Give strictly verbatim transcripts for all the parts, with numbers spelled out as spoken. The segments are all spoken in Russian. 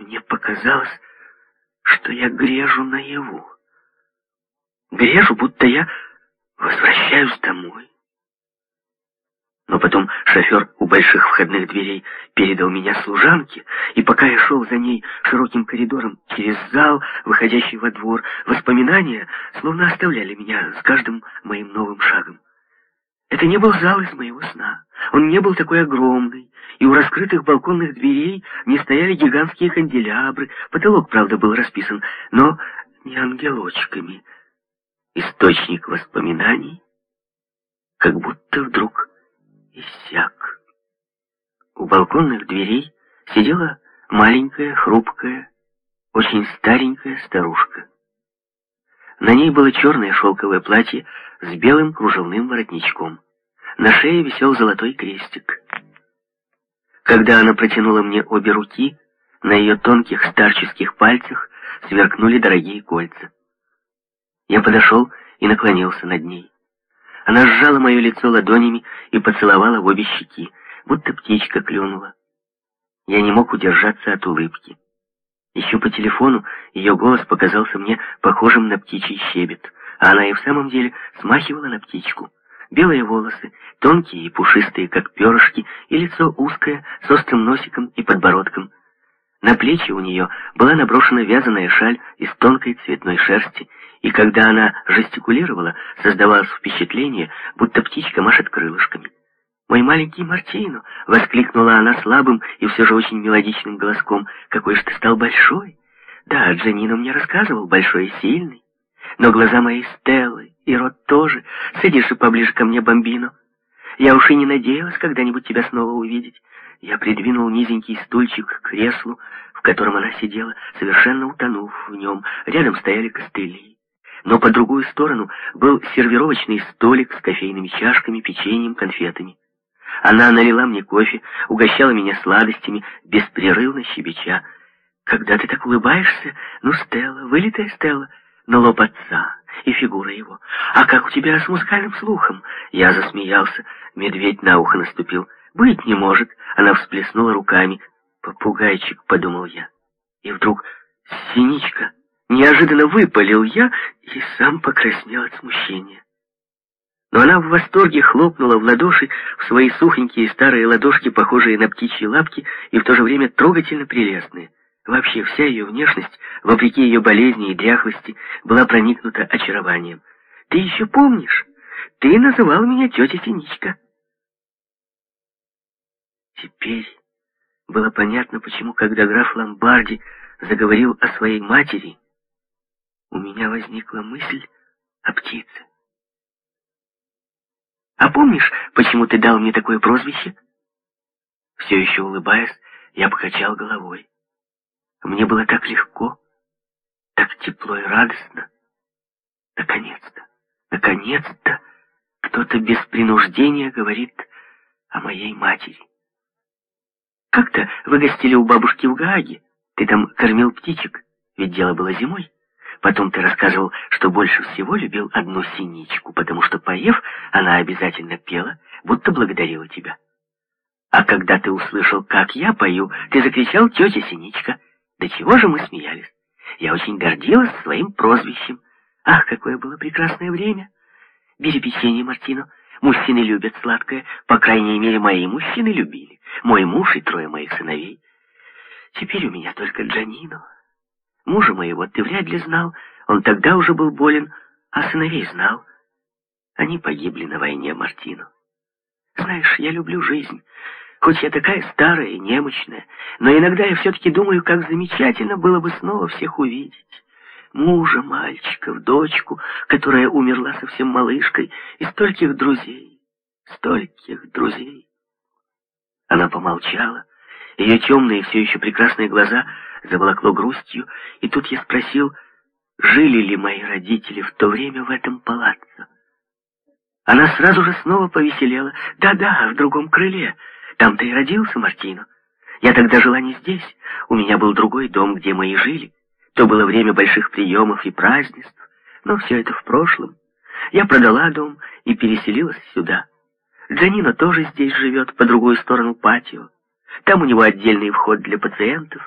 Мне показалось, что я грежу наяву. Грежу, будто я возвращаюсь домой. Но потом шофер у больших входных дверей передал меня служанке, и пока я шел за ней широким коридором через зал, выходящий во двор, воспоминания словно оставляли меня с каждым моим новым шагом. Это не был зал из моего сна. Он не был такой огромный, и у раскрытых балконных дверей не стояли гигантские канделябры. Потолок, правда, был расписан, но не ангелочками. Источник воспоминаний как будто вдруг иссяк. У балконных дверей сидела маленькая, хрупкая, очень старенькая старушка. На ней было черное шелковое платье с белым кружевным воротничком. На шее висел золотой крестик. Когда она протянула мне обе руки, на ее тонких старческих пальцах сверкнули дорогие кольца. Я подошел и наклонился над ней. Она сжала мое лицо ладонями и поцеловала в обе щеки, будто птичка клюнула. Я не мог удержаться от улыбки. Еще по телефону ее голос показался мне похожим на птичий щебет, а она и в самом деле смахивала на птичку. Белые волосы, тонкие и пушистые, как перышки, и лицо узкое, с острым носиком и подбородком. На плечи у нее была наброшена вязаная шаль из тонкой цветной шерсти, и когда она жестикулировала, создавалось впечатление, будто птичка машет крылышками. «Мой маленький Мартино!» — воскликнула она слабым и все же очень мелодичным голоском. «Какой же ты стал большой!» «Да, Джанино мне рассказывал, большой и сильный. Но глаза мои Стеллы, и рот тоже. Садись же поближе ко мне, бомбино. Я уж и не надеялась когда-нибудь тебя снова увидеть». Я придвинул низенький стульчик к креслу, в котором она сидела, совершенно утонув в нем. Рядом стояли костыли. Но по другую сторону был сервировочный столик с кофейными чашками, печеньем, конфетами. Она налила мне кофе, угощала меня сладостями, беспрерывно щебеча. «Когда ты так улыбаешься? Ну, Стелла, вылитая Стелла, но лоб отца и фигура его. А как у тебя с музыкальным слухом?» Я засмеялся, медведь на ухо наступил. «Быть не может!» Она всплеснула руками. «Попугайчик», — подумал я. И вдруг «Синичка!» Неожиданно выпалил я и сам покраснел от смущения. Но она в восторге хлопнула в ладоши, в свои сухонькие старые ладошки, похожие на птичьи лапки, и в то же время трогательно прелестные. Вообще вся ее внешность, вопреки ее болезни и дряхлости, была проникнута очарованием. «Ты еще помнишь? Ты называл меня тетя Синичка». Теперь было понятно, почему, когда граф Ломбарди заговорил о своей матери, у меня возникла мысль о птице. «А помнишь, почему ты дал мне такое прозвище?» Все еще улыбаясь, я покачал головой. Мне было так легко, так тепло и радостно. Наконец-то, наконец-то кто-то без принуждения говорит о моей матери. «Как-то вы гостили у бабушки в Гааге. Ты там кормил птичек, ведь дело было зимой. Потом ты рассказывал, что больше всего любил одну синичку, потому что, поев, она обязательно пела, будто благодарила тебя. А когда ты услышал, как я пою, ты закричал: «Тетя Синичка!» До чего же мы смеялись? Я очень гордилась своим прозвищем. Ах, какое было прекрасное время! Бери печенье, Мартино. Мужчины любят сладкое, по крайней мере, мои мужчины любили. Мой муж и трое моих сыновей. Теперь у меня только Джанино. Мужа моего ты вряд ли знал, он тогда уже был болен, а сыновей знал. Они погибли на войне, Мартино. Знаешь, я люблю жизнь, хоть я такая старая и немощная, но иногда я все-таки думаю, как замечательно было бы снова всех увидеть. Мужа, мальчиков, дочку, которая умерла совсем малышкой, и стольких друзей, стольких друзей. Она помолчала, ее темные, все еще прекрасные глаза заволокло грустью, и тут я спросил, жили ли мои родители в то время в этом палаццо. Она сразу же снова повеселела. «Да-да, в другом крыле. Там ты и родился, Мартино. Я тогда жила не здесь. У меня был другой дом, где мы и жили. То было время больших приемов и празднеств, но все это в прошлом. Я продала дом и переселилась сюда. Джанино тоже здесь живет, по другую сторону патио. Там у него отдельный вход для пациентов.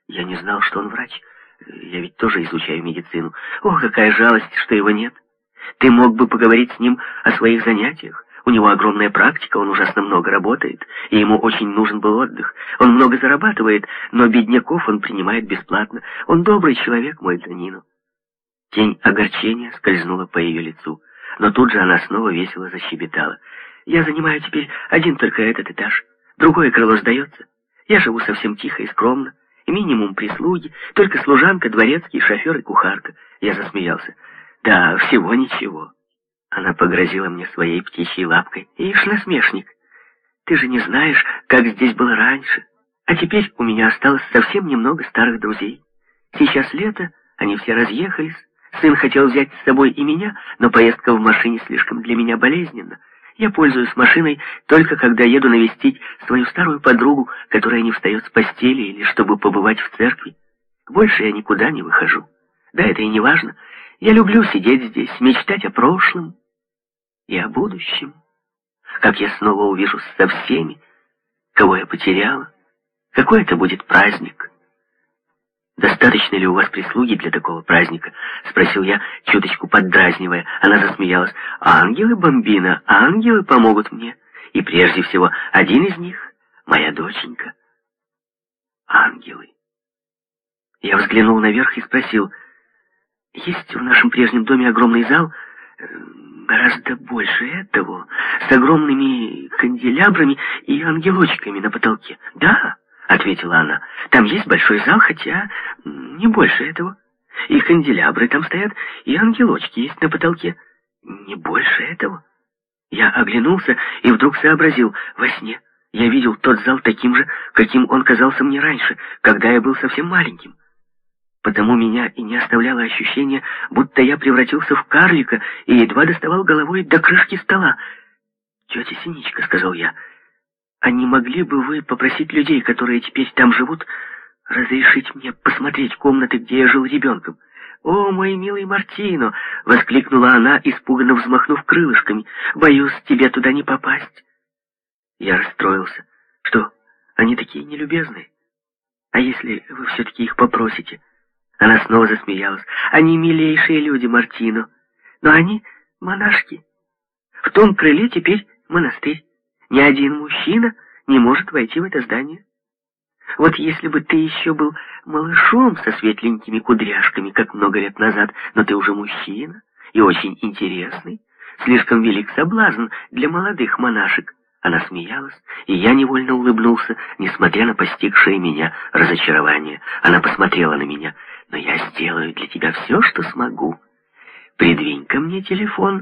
Я не знал, что он врач. Я ведь тоже изучаю медицину. О, какая жалость, что его нет. Ты мог бы поговорить с ним о своих занятиях. У него огромная практика, он ужасно много работает, и ему очень нужен был отдых. Он много зарабатывает, но бедняков он принимает бесплатно. Он добрый человек, мой Тонино. Тень огорчения скользнула по ее лицу, но тут же она снова весело защебетала. Я занимаю теперь один только этот этаж. Другое крыло сдается. Я живу совсем тихо и скромно. Минимум прислуги, только служанка, дворецкий, шофер и кухарка. Я засмеялся. Да, всего ничего. Она погрозила мне своей птичьей лапкой. Ишь, насмешник. Ты же не знаешь, как здесь было раньше. А теперь у меня осталось совсем немного старых друзей. Сейчас лето, они все разъехались. Сын хотел взять с собой и меня, но поездка в машине слишком для меня болезненна. Я пользуюсь машиной только когда еду навестить свою старую подругу, которая не встает с постели, или чтобы побывать в церкви. Больше я никуда не выхожу. Да, это и не важно. Я люблю сидеть здесь, мечтать о прошлом и о будущем. Как я снова увижусь со всеми, кого я потеряла. Какой это будет праздник? «Достаточно ли у вас прислуги для такого праздника?» — спросил я, чуточку поддразнивая. Она засмеялась. «Ангелы, Бомбина, ангелы помогут мне. И прежде всего, один из них — моя доченька». «Ангелы». Я взглянул наверх и спросил. «Есть в нашем прежнем доме огромный зал, гораздо больше этого, с огромными канделябрами и ангелочками на потолке?» «Да», — ответила она, — «там есть большой зал, хотя не больше этого. И канделябры там стоят, и ангелочки есть на потолке. Не больше этого». Я оглянулся и вдруг сообразил. Во сне я видел тот зал таким же, каким он казался мне раньше, когда я был совсем маленьким. Потому меня и не оставляло ощущение, будто я превратился в карлика и едва доставал головой до крышки стола. «Тетя Синичка», — сказал я, — «а не могли бы вы попросить людей, которые теперь там живут, разрешить мне посмотреть комнаты, где я жил ребенком?» «О, мой милый Мартино!» — воскликнула она, испуганно взмахнув крылышками. «Боюсь, тебе туда не попасть». Я расстроился. «Что, они такие нелюбезные? А если вы все-таки их попросите?» Она снова засмеялась. «Они милейшие люди, Мартино, но они монашки. В том крыле теперь монастырь. Ни один мужчина не может войти в это здание. Вот если бы ты еще был малышом со светленькими кудряшками, как много лет назад, но ты уже мужчина и очень интересный, слишком велик соблазн для молодых монашек». Она смеялась, и я невольно улыбнулся, несмотря на постигшее меня разочарование. Она посмотрела на меня. «Но я сделаю для тебя все, что смогу. Придвинь ко мне телефон».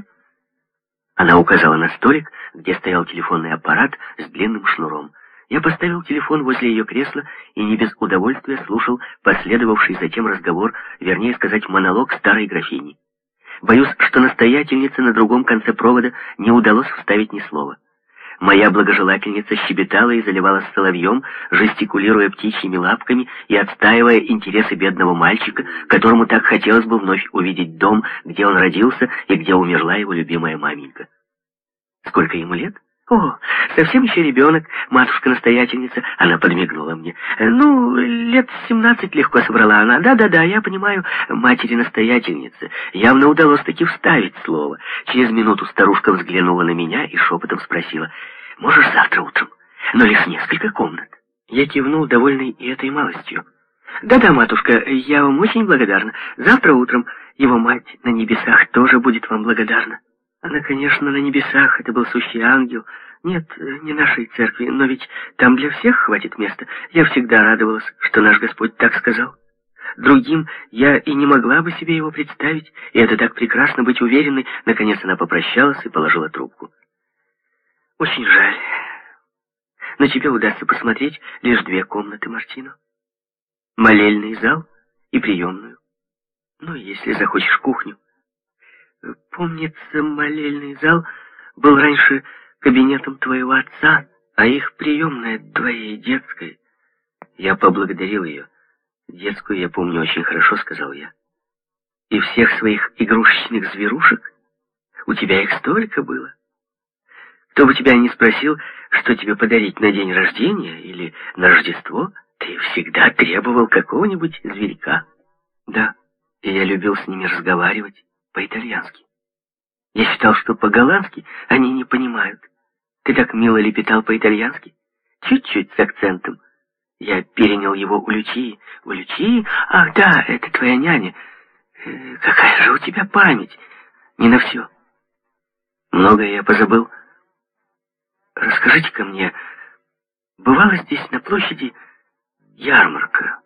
Она указала на столик, где стоял телефонный аппарат с длинным шнуром. Я поставил телефон возле ее кресла и не без удовольствия слушал последовавший затем разговор, вернее сказать, монолог старой графини. Боюсь, что настоятельнице на другом конце провода не удалось вставить ни слова. Моя благожелательница щебетала и заливалась соловьем, жестикулируя птичьими лапками и отстаивая интересы бедного мальчика, которому так хотелось бы вновь увидеть дом, где он родился и где умерла его любимая маменька. «Сколько ему лет?» «О, совсем еще ребенок, матушка-настоятельница», — она подмигнула мне. «Ну, лет семнадцать легко собрала она. Да-да-да, я понимаю, матери-настоятельницы. Явно удалось таки вставить слово». Через минуту старушка взглянула на меня и шепотом спросила: «Можешь завтра утром? Но лишь несколько комнат». Я кивнул, довольный и этой малостью. «Да-да, матушка, я вам очень благодарна. Завтра утром его мать на небесах тоже будет вам благодарна». Она, конечно, на небесах, это был сущий ангел. Нет, не нашей церкви, но ведь там для всех хватит места. Я всегда радовалась, что наш Господь так сказал. Другим я и не могла бы себе его представить, и это так прекрасно быть уверенной. Наконец она попрощалась и положила трубку. «Очень жаль, но тебе удастся посмотреть лишь две комнаты, Мартино. Молельный зал и приемную. Ну, если захочешь, кухню. Помнится, молельный зал был раньше кабинетом твоего отца, а их приемная твоей детской». Я поблагодарил ее. «Детскую я помню очень хорошо», — сказал я. «И всех своих игрушечных зверушек? У тебя их столько было. Кто бы тебя ни спросил, что тебе подарить на день рождения или на Рождество, Ты всегда требовал какого-нибудь зверька. Да, и я любил с ними разговаривать по-итальянски. Я считал, что по-голландски они не понимают. Ты так мило лепетал по-итальянски, чуть-чуть с акцентом. Я перенял его у Лючии. У Лючии? Ах, да, это твоя няня. Э, какая же у тебя память. Не на все. Многое я позабыл. Расскажите-ка мне, бывало здесь на площади ярмарка?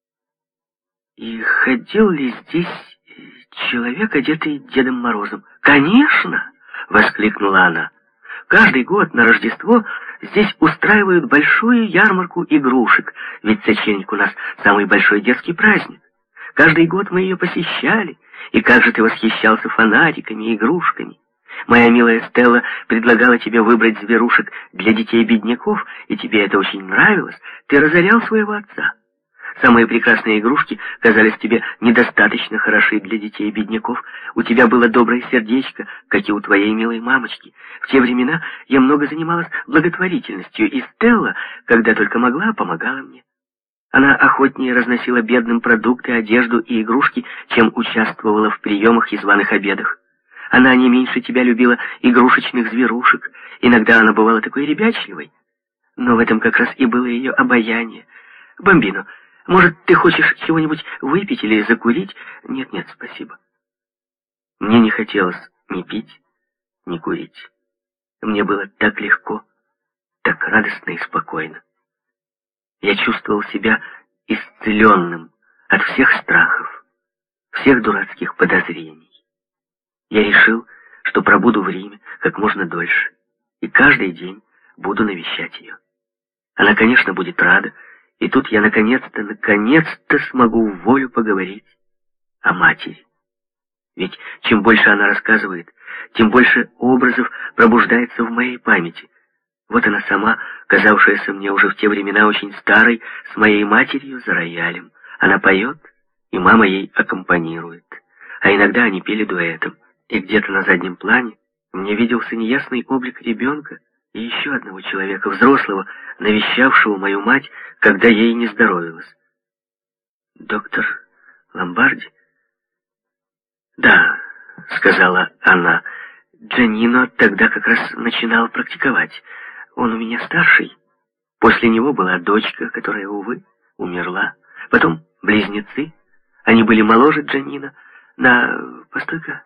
И ходил ли здесь человек, одетый Дедом Морозом? Конечно! Воскликнула она. Каждый год на Рождество здесь устраивают большую ярмарку игрушек, ведь сочельник у нас самый большой детский праздник. Каждый год мы ее посещали, и как же ты восхищался фонариками и игрушками. Моя милая Стелла предлагала тебе выбрать зверушек для детей-бедняков, и тебе это очень нравилось. Ты разорял своего отца. Самые прекрасные игрушки казались тебе недостаточно хороши для детей-бедняков. У тебя было доброе сердечко, как и у твоей милой мамочки. В те времена я много занималась благотворительностью, и Стелла, когда только могла, помогала мне. Она охотнее разносила бедным продукты, одежду и игрушки, чем участвовала в приемах и званых обедах. Она не меньше тебя любила игрушечных зверушек. Иногда она бывала такой ребячливой. Но в этом как раз и было ее обаяние. Бомбино, может, ты хочешь чего-нибудь выпить или закурить? Нет-нет, спасибо. Мне не хотелось ни пить, ни курить. Мне было так легко, так радостно и спокойно. Я чувствовал себя исцеленным от всех страхов, всех дурацких подозрений. Я решил, что пробуду в Риме как можно дольше, и каждый день буду навещать ее. Она, конечно, будет рада, и тут я наконец-то, наконец-то смогу в волю поговорить о матери. Ведь чем больше она рассказывает, тем больше образов пробуждается в моей памяти. Вот она сама, казавшаяся мне уже в те времена очень старой, с моей матерью за роялем. Она поет, и мама ей аккомпанирует. А иногда они пели дуэтом. И где-то на заднем плане мне виделся неясный облик ребенка и еще одного человека, взрослого, навещавшего мою мать, когда ей не здоровилось. Доктор Ломбарди? Да, сказала она. Джанино тогда как раз начинал практиковать. Он у меня старший. После него была дочка, которая, увы, умерла. Потом близнецы. Они были моложе Джанино. На... Постой-ка.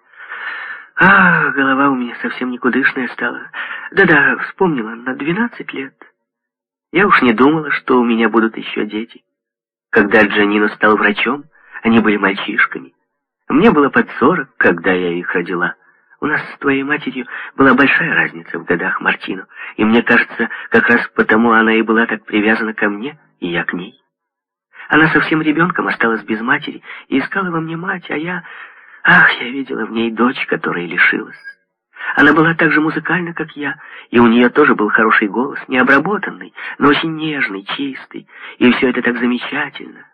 А, голова у меня совсем никудышная стала. Да-да, вспомнила, на двенадцать лет. Я уж не думала, что у меня будут еще дети. Когда Джанино стал врачом, они были мальчишками. Мне было под сорок, когда я их родила. У нас с твоей матерью была большая разница в годах, Мартино, и мне кажется, как раз потому она и была так привязана ко мне, и я к ней. Она совсем ребенком осталась без матери и искала во мне мать, а я... Ах, я видела в ней дочь, которая лишилась. Она была так же музыкальна, как я, и у нее тоже был хороший голос, необработанный, но очень нежный, чистый, и все это так замечательно.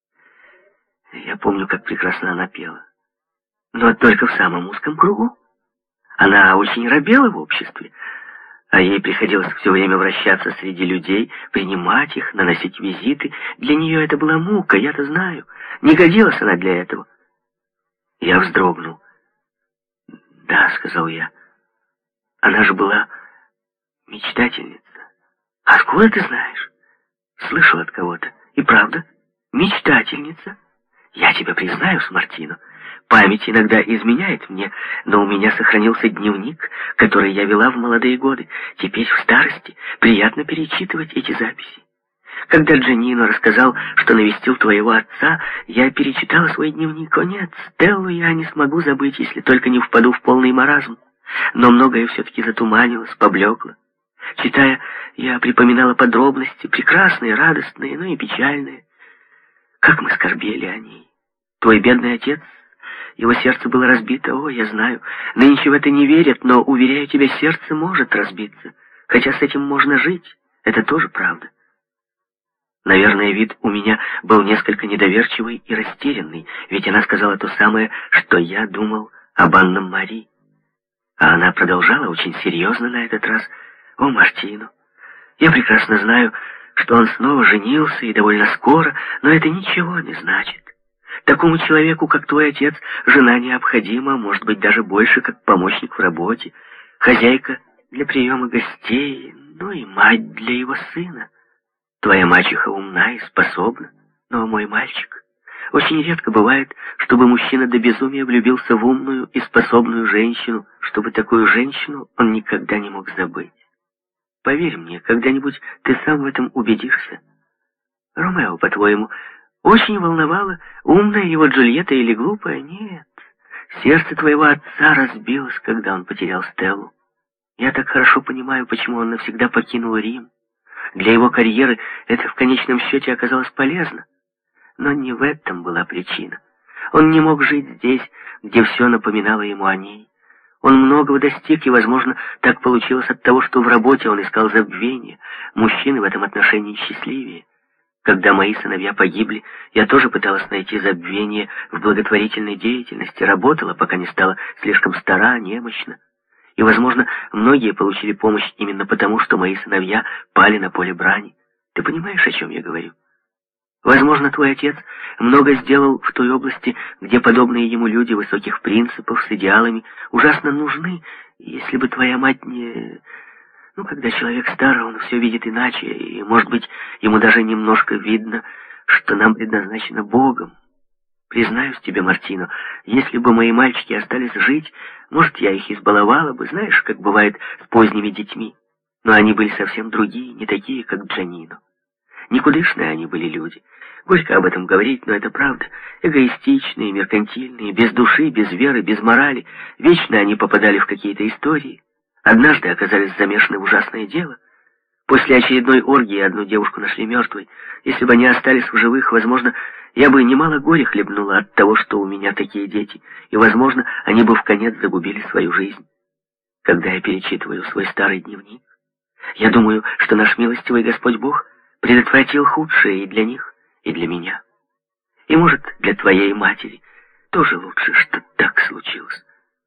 Я помню, как прекрасно она пела. Но только в самом узком кругу. Она очень робела в обществе, а ей приходилось все время вращаться среди людей, принимать их, наносить визиты. Для нее это была мука, я-то знаю. Не годилась она для этого. Я вздрогнул. «Да», — сказал я, — «она же была мечтательница». «Откуда ты знаешь?» «Слышал от кого-то. И правда, мечтательница. Я тебя признаюсь, Мартино. Память иногда изменяет мне, но у меня сохранился дневник, который я вела в молодые годы. Теперь в старости приятно перечитывать эти записи. Когда Джанино рассказал, что навестил твоего отца, я перечитала свой дневник. О нет, Стеллу я не смогу забыть, если только не впаду в полный маразм. Но многое все-таки затуманилось, поблекло. Читая, я припоминала подробности, прекрасные, радостные, но и печальные. Как мы скорбели о ней. Твой бедный отец, его сердце было разбито. О, я знаю, нынче в это не верят, но, уверяю тебя, сердце может разбиться. Хотя с этим можно жить, это тоже правда. Наверное, вид у меня был несколько недоверчивый и растерянный, ведь она сказала то самое, что я думал об Анна-Мари. А она продолжала очень серьезно на этот раз. «О, Мартино, я прекрасно знаю, что он снова женился и довольно скоро, но это ничего не значит. Такому человеку, как твой отец, жена необходима, может быть, даже больше, как помощник в работе, хозяйка для приема гостей, ну и мать для его сына. Твоя мачеха умна и способна, но мой мальчик... Очень редко бывает, чтобы мужчина до безумия влюбился в умную и способную женщину, чтобы такую женщину он никогда не мог забыть. Поверь мне, когда-нибудь ты сам в этом убедишься. Ромео, по-твоему, очень волновала, умная его Джульетта или глупая? Нет. Сердце твоего отца разбилось, когда он потерял Стеллу. Я так хорошо понимаю, почему он навсегда покинул Рим. Для его карьеры это в конечном счете оказалось полезно. Но не в этом была причина. Он не мог жить здесь, где все напоминало ему о ней. Он многого достиг, и, возможно, так получилось от того, что в работе он искал забвения. Мужчины в этом отношении счастливее. Когда мои сыновья погибли, я тоже пыталась найти забвение в благотворительной деятельности, работала, пока не стала слишком стара, немощна. И, возможно, многие получили помощь именно потому, что мои сыновья пали на поле брани. Ты понимаешь, о чем я говорю? Возможно, твой отец много сделал в той области, где подобные ему люди высоких принципов с идеалами ужасно нужны, если бы твоя мать не... Ну, когда человек стар, он все видит иначе, и, может быть, ему даже немножко видно, что нам предназначено Богом. Признаюсь тебе, Мартино, если бы мои мальчики остались жить, может, я их избаловала бы, знаешь, как бывает с поздними детьми. Но они были совсем другие, не такие, как Джанино. Никудышные они были люди. Горько об этом говорить, но это правда. Эгоистичные, меркантильные, без души, без веры, без морали. Вечно они попадали в какие-то истории. Однажды оказались замешаны в ужасное дело. После очередной оргии одну девушку нашли мертвой. Если бы они остались в живых, возможно, я бы немало горя хлебнула от того, что у меня такие дети. И, возможно, они бы вконец загубили свою жизнь. Когда я перечитываю свой старый дневник, я думаю, что наш милостивый Господь Бог предотвратил худшее и для них, и для меня. И, может, для твоей матери тоже лучше, что так случилось.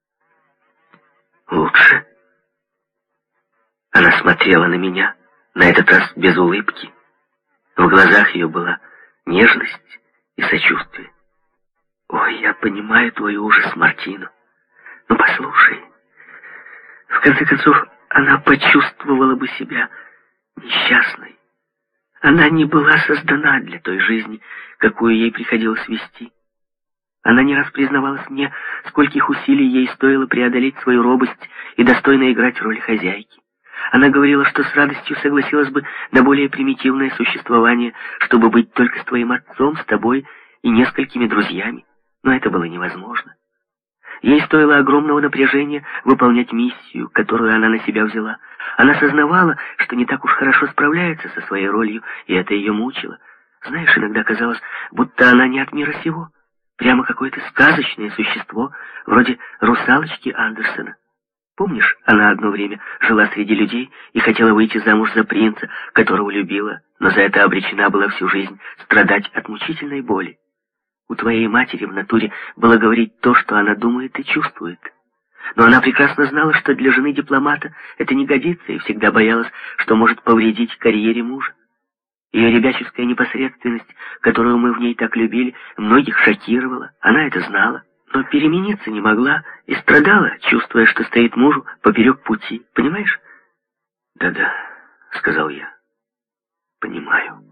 Лучше? Она смотрела на меня, на этот раз без улыбки. В глазах ее была нежность и сочувствие. Ой, я понимаю твой ужас, Мартино. Ну, послушай. В конце концов, она почувствовала бы себя несчастной. Она не была создана для той жизни, какую ей приходилось вести. Она не раз признавалась мне, скольких усилий ей стоило преодолеть свою робость и достойно играть роль хозяйки. Она говорила, что с радостью согласилась бы на более примитивное существование, чтобы быть только с твоим отцом, с тобой и несколькими друзьями. Но это было невозможно. Ей стоило огромного напряжения выполнять миссию, которую она на себя взяла. Она сознавала, что не так уж хорошо справляется со своей ролью, и это ее мучило. Знаешь, иногда казалось, будто она не от мира сего. Прямо какое-то сказочное существо, вроде русалочки Андерсона. Помнишь, она одно время жила среди людей и хотела выйти замуж за принца, которого любила, но за это обречена была всю жизнь страдать от мучительной боли. У твоей матери в натуре было говорить то, что она думает и чувствует. Но она прекрасно знала, что для жены дипломата это не годится, и всегда боялась, что может повредить карьере мужа. Ее ребяческая непосредственность, которую мы в ней так любили, многих шокировала. Она это знала, но перемениться не могла и страдала, чувствуя, что стоит мужу поперек пути. Понимаешь? «Да-да», — сказал я. «Понимаю.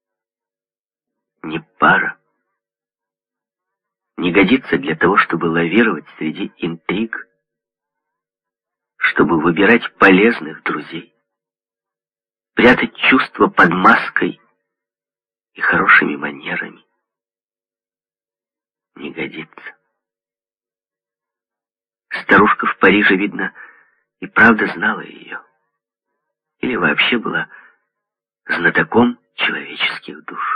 Не пара. Не годится для того, чтобы лавировать среди интриг, чтобы выбирать полезных друзей, прятать чувства под маской и хорошими манерами. Не годится. Старушка в Париже, видно, и правда знала ее. Или вообще была знатоком человеческих душ.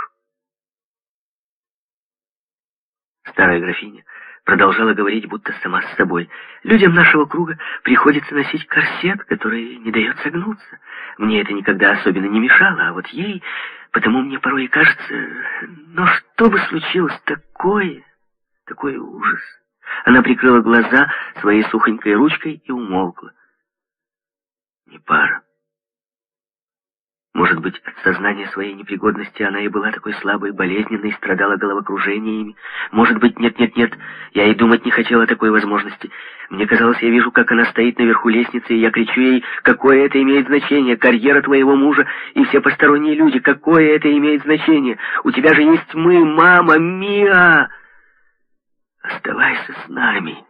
Старая графиня продолжала говорить, будто сама с собой. Людям нашего круга приходится носить корсет, который не дает согнуться. Мне это никогда особенно не мешало, а вот ей, потому мне порой и кажется, но что бы случилось такое, такой ужас. Она прикрыла глаза своей сухонькой ручкой и умолкла. Не пара. Может быть, от сознания своей непригодности она и была такой слабой, болезненной, страдала головокружениями. Может быть, нет-нет-нет, я и думать не хотела такой возможности. Мне казалось, я вижу, как она стоит наверху лестницы, и я кричу ей: какое это имеет значение, карьера твоего мужа и все посторонние люди, какое это имеет значение? У тебя же есть мы, мама, Миа! Оставайся с нами.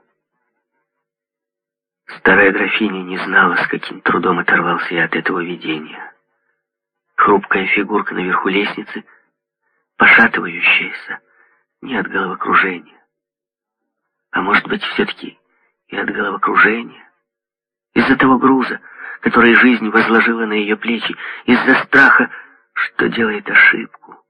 Старая графиня не знала, с каким трудом оторвался я от этого видения. Хрупкая фигурка наверху лестницы, пошатывающаяся, не от головокружения. А может быть, все-таки и от головокружения. Из-за того груза, который жизнь возложила на ее плечи, из-за страха, что делает ошибку.